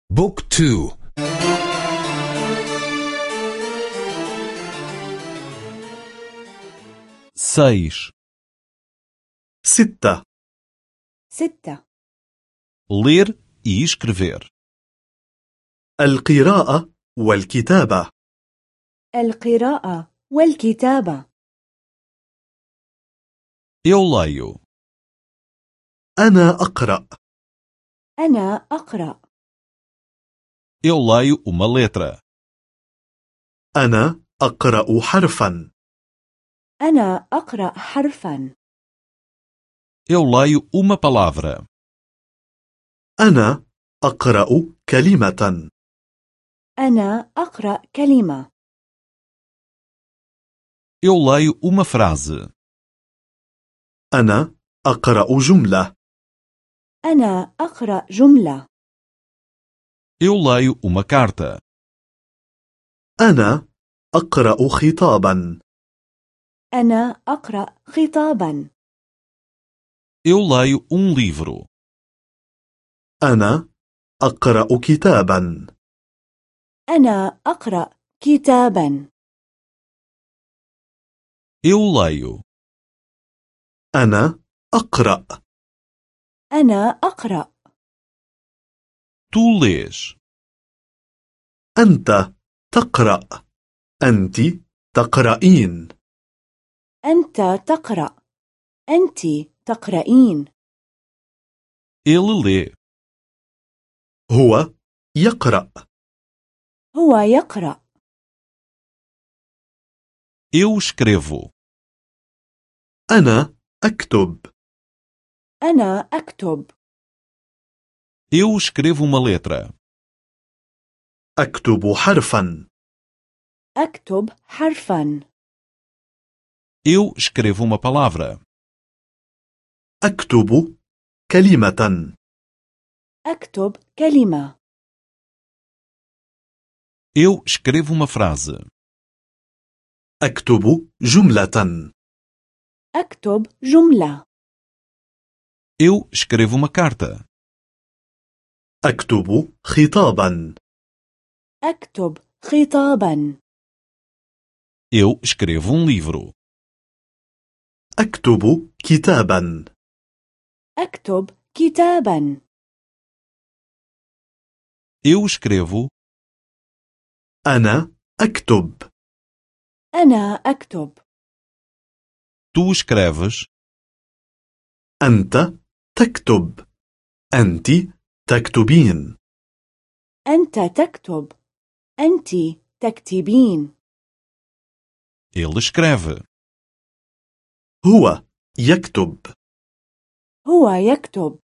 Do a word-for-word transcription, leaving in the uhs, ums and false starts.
بوك تو. seis, ستة. ستة. ler e escrever, القراءة والكتابة. القراءة والكتابة. eu leio, أنا أقرأ. أنا أقرأ. eu leio uma letra, أنا أقرأ حرفا. أنا أقرأ حرفا. eu leio uma palavra, أنا أقرأ كلمة. أنا أقرأ كلمة. eu leio uma frase, أنا أقرأ جملة. أنا أقرأ جملة. eu leio uma carta, أنا أقرأ خطابا. أنا أقرأ خطابا. eu leio um livro, أنا أقرأ كتابا. أنا أقرأ كتابا. eu leio, أنا أقرأ. أنا أقرأ. tu lês, أنت تقرأ. أنت تقرأين. أنت تقرأ. أنت تقرأين. ele lê, هو يقرأ. هو يقرأ. eu escrevo, أنا أكتب. أنا أكتب. eu escrevo uma letra, أكتب حرفا. أكتب حرفا. eu escrevo uma palavra, أكتب كلمة. أكتب كلمة. eu escrevo uma frase, أكتب جملة. أكتب جملة. eu escrevo uma carta, أكتب خطابا. أكتب خطابا. eu escrevo um livro, أكتب كتابا. أكتب كتابا. eu escrevo, أنا أكتب. أنا أكتب. tu escreves, أنت تكتب. أنت تكتبين. أنت تكتب. أنت تكتبين. ele escreve, هو يكتب. هو يكتب.